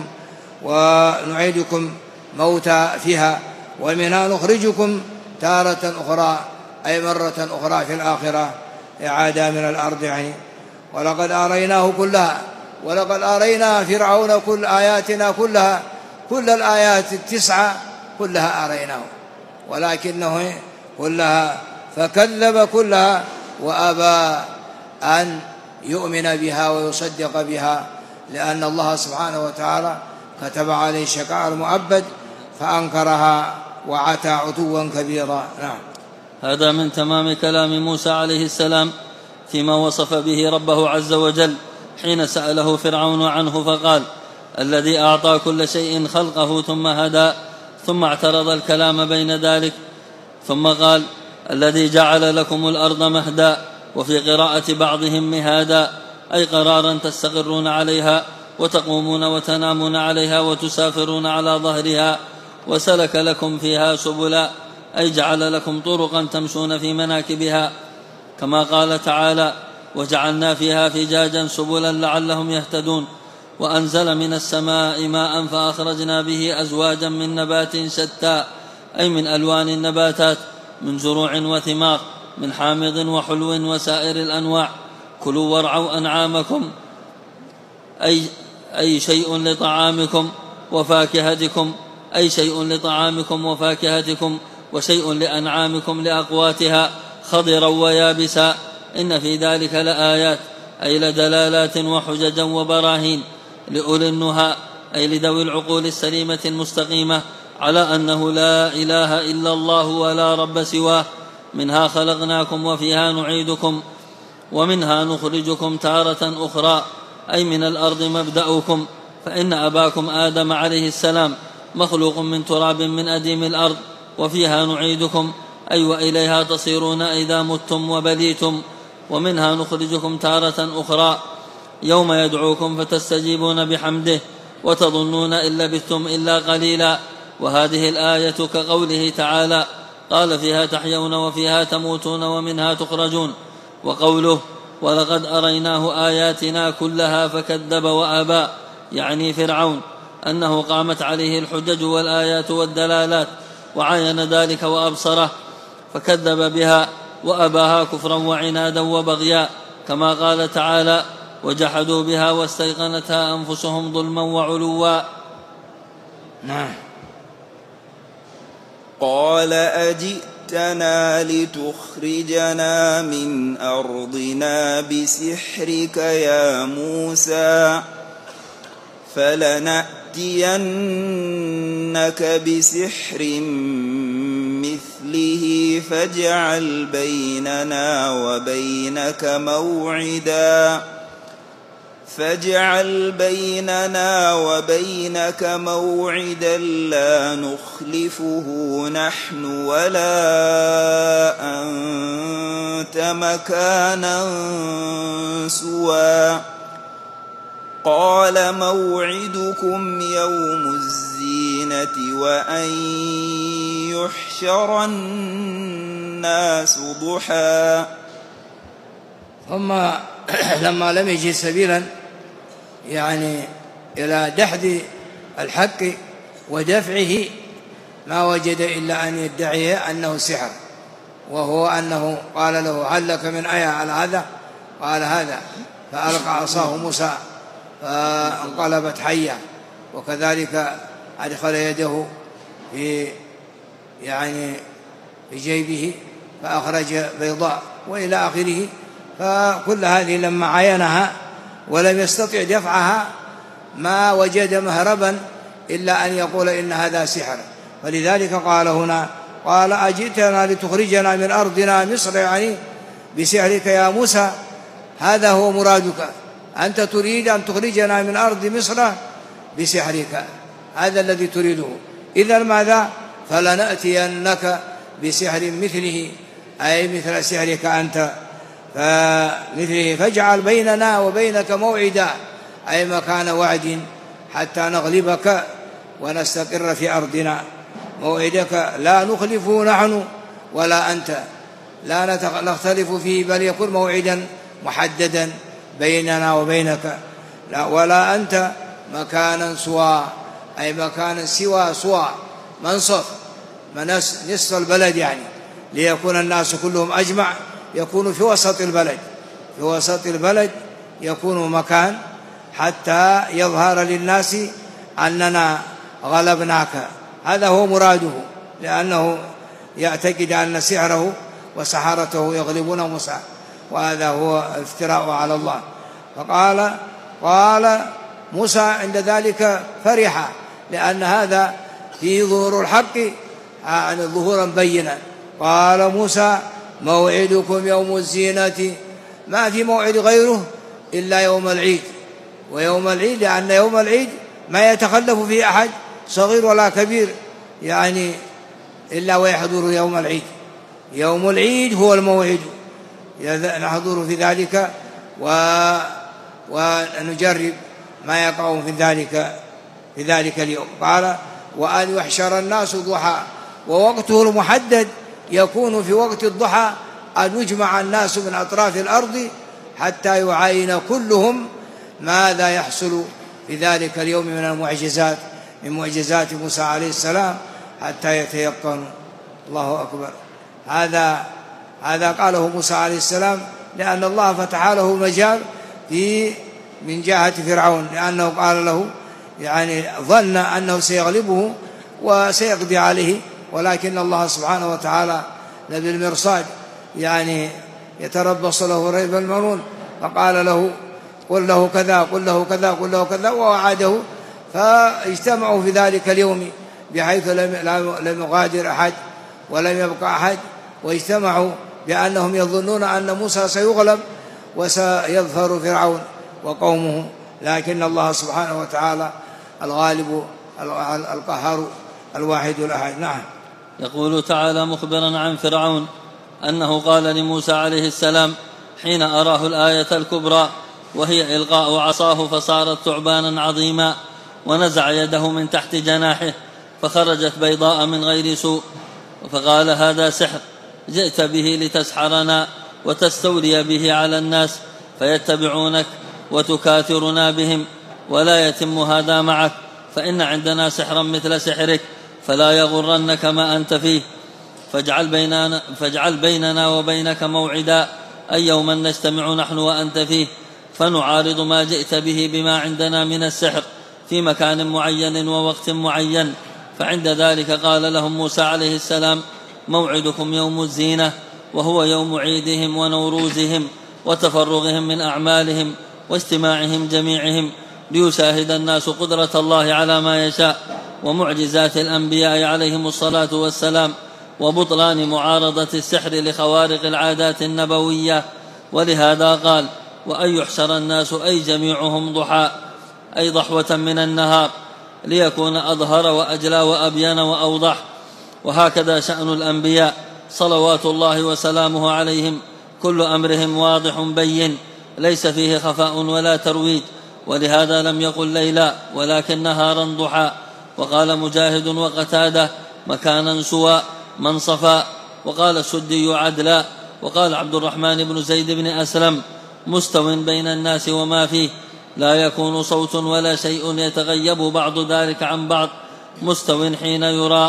S1: ونعيدكم موتى فيها، ومنها نخرجكم تارة أخرى أي مرة أخرى في الآخرة، إعادة من الأرض يعني. ولقد أريناه كلها، ولقد أرينا فرعون كل آياتنا كلها، كل الآيات 9 كلها أريناه، ولكنه كلها فكذب كلها وأبى أن يؤمن بها ويصدق بها، لأن الله سبحانه وتعالى كتب عليه الشقاء المؤبد فأنكرها وعتى عتوا كبيرا. نعم.
S3: هذا من تمام كلام موسى عليه السلام فيما وصف به ربه عز وجل حين سأله فرعون عنه فقال: الذي أعطى كل شيء خلقه ثم هدى، ثم اعترض الكلام بين ذلك ثم قال: الذي جعل لكم الأرض مهدا، وفي قراءة بعضهم مهادا أي قرارا تستقرون عليها وتقومون وتنامون عليها وتسافرون على ظهرها، وسلك لكم فيها سبلا أي جعل لكم طرقا تمشون في مناكبها، كما قال تعالى: وجعلنا فيها فجاجا سبلا لعلهم يهتدون، وأنزل من السماء ماء فأخرجنا به أزواجا من نبات شتى أي من ألوان النباتات، من زروع وثمار، من حامض وحلو وسائر الأنواع، كلوا وارعوا أنعامكم أي شيء لطعامكم وفاكهتكم، أي شيء لطعامكم وفاكهتكم، وشيء لأنعامكم لأقواتها خضرا ويابسا، إن في ذلك لآيات أي لدلالات وحججا وبراهين لأولي النهى أي لذوي العقول السليمة المستقيمة على أنه لا إله إلا الله ولا رب سواه. منها خلقناكم وفيها نعيدكم ومنها نخرجكم تارة أخرى أي من الأرض مبدأكم، فإن أباكم آدم عليه السلام مخلوق من تراب من أديم الأرض، وفيها نعيدكم أي وإليها تصيرون إذا متم وبليتم. ومنها نخرجكم تارة أخرى يوم يدعوكم فتستجيبون بحمده وتظنون إن لبثتم إلا قليلا. وهذه الآية كقوله تعالى: قال فيها تحيون وفيها تموتون ومنها تخرجون. وقوله: ولقد أريناه آياتنا كلها فكذب وأبى، يعني فرعون، أنه قامت عليه الحجج والآيات والدلالات وعاين ذلك وأبصره فكذب بها وأباها كفرا وعنادا وبغيا، كما قال تعالى: وجحدوا بها واستيقنتها أنفسهم ظلما وعلوا.
S1: نعم.
S2: قال أجئتنا لتخرجنا من أرضنا بسحرك يا موسى، فلنأتينك بسحر مثله فاجعل بيننا وبينك موعدا لا نخلفه نحن ولا أنت مكانا سوى. قال: موعدكم يوم الزينة وأن يحشر الناس ضحى.
S1: ثم لما لم يجد سبيلا يعني إلى دحض الحق ودفعه ما وجد إلا أن يدعي أنه سحر، وهو أنه قال له: هل لك من آية على هذا؟ قال: هذا، فألقى عصاه موسى فانقلبت حية، وكذلك أدخل يده في جيبه فأخرج بيضاء وإلى آخره. فكل هذه لما عاينها ولم يستطع دفعها ما وجد مهربا إلا أن يقول إن هذا سحر. فلذلك قال هنا: قال أجئتنا لتخرجنا من أرضنا مصر، يعني بسحرك يا موسى، هذا هو مرادك، أنت تريد أن تخرجنا من أرض مصر بسحرك، هذا الذي تريده. إذا ماذا؟ فلنأتينك بسحر مثله، أي مثل سحرك أنت فمثله، فاجعل بيننا وبينك موعدا، أي مكان وعد حتى نغلبك ونستقر في أرضنا. موعدك لا نخلفه نحن ولا أنت، لا نختلف فيه، بل يكون موعدا محددا بيننا وبينك، لا ولا أنت مكانا سوى، أي مكانا سوى منصف نصف البلد، يعني ليكون الناس كلهم أجمع يكون في وسط البلد، في وسط البلد يكون مكان حتى يظهر للناس أننا غلبناك. هذا هو مراده، لأنه يعتقد أن سحره وسحرته يغلبون موسى، وهذا هو افتراء على الله. قال موسى عند ذلك فرح، لأن هذا فيه ظهور الحق، يعني ظهورا بينا. قال موسى موعدكم يوم الزينة، ما في موعد غيره إلا يوم العيد. ويوم العيد لأن يوم العيد ما يتخلف فيه أحد صغير ولا كبير، يعني إلا ويحضر يوم العيد. يوم العيد هو الموعد، نحضر في ذلك ونجرب ما يقع في ذلك اليوم. قال وأن يحشر الناس ضحى، ووقته المحدد يكون في وقت الضحى، أن يجمع الناس من أطراف الأرض حتى يعاين كلهم ماذا يحصل في ذلك اليوم من المعجزات، من معجزات موسى عليه السلام، حتى يتيقنوا. الله أكبر. هذا قاله موسى عليه السلام لأن الله فتح له مجال من جهة فرعون، لأنه قال له، يعني ظن أنه سيغلبه وسيقضي عليه، ولكن الله سبحانه وتعالى بالمرصاد يعني يتربص له ريب المنون، فقال له قل له كذا قل له كذا قل له كذا، ووعده. فاجتمعوا في ذلك اليوم بحيث لم يغادر أحد ولم يبقى أحد، واجتمعوا بأنهم يظنون أن موسى سيغلب وسيظفر فرعون وقومه، لكن الله سبحانه وتعالى الغالب القهار الواحد الأحد. نعم.
S3: يقول تعالى مخبرا عن فرعون أنه قال لموسى عليه السلام حين أراه الآية الكبرى وهي إلقاء عصاه فصارت ثعبانا عظيما، ونزع يده من تحت جناحه فخرجت بيضاء من غير سوء، فقال هذا سحر جئت به لتسحرنا وتستولي به على الناس فيتبعونك وتكاثرنا بهم، ولا يتم هذا معك، فإن عندنا سحرا مثل سحرك، فلا يغرنك ما أنت فيه، فاجعل بيننا وبينك موعدا، أي يوما نجتمع نحن وأنت فيه، فنعارض ما جئت به بما عندنا من السحر في مكان معين ووقت معين. فعند ذلك قال لهم موسى عليه السلام موعدكم يوم الزينة، وهو يوم عيدهم ونوروزهم وتفرغهم من أعمالهم واجتماعهم جميعهم، ليشاهد الناس قدرة الله على ما يشاء ومعجزات الأنبياء عليهم الصلاة والسلام، وبطلان معارضة السحر لخوارق العادات النبوية. ولهذا قال وأن يحشر الناس أي جميعهم ضحى، أي ضحوة من النهار، ليكون أظهر وأجلى وأبين وأوضح. وهكذا شأن الأنبياء صلوات الله وسلامه عليهم، كل أمرهم واضح بين ليس فيه خفاء ولا ترويج، ولهذا لم يقل ليلا ولكن نهارا ضحى. وقال مجاهد وقتاده مكانا سوى منصفا، وقال السدي عدلا، وقال عبد الرحمن بن زيد بن أسلم مستو بين الناس وما فيه، لا يكون صوت ولا شيء يتغيب بعض ذلك عن بعض، مستو حين يرى.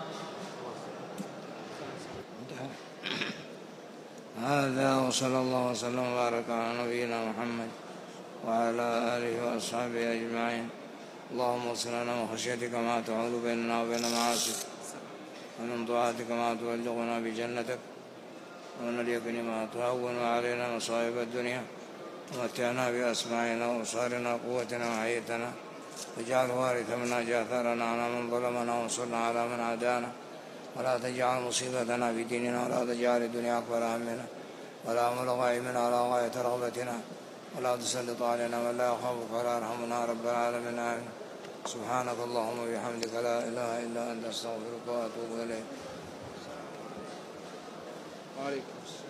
S1: هذا وصلى الله وسلم وبارك على نبينا محمد وعلى آله وأصحابه أجمعين. اللهم اغفر لنا من خشيتك ما تحول بيننا وبين معاصيك، ومن طاعتك ما تبلغنا بجنتك، ومن اليقين ما تهون علينا مصائب الدنيا، ومتعنا بأسماعنا وأبصارنا وقوتنا وحياتنا، واجعل الوارث منا جاثرنا على من ظلمنا وانصرنا على من عادانا، ولا تجعل مصيبتنا في ديننا، ولا تجعل الدنيا أكبر همنا ولا مبلغ علمنا ولا غاية رغبتنا، ولا تسلط علينا من لا يخافك ولا يرحمنا رب العالمين آمين. سبحانك اللهم وبحمدك لا إله إلا أنت أستغفرك وأتوب إليك. وعليكم السلام.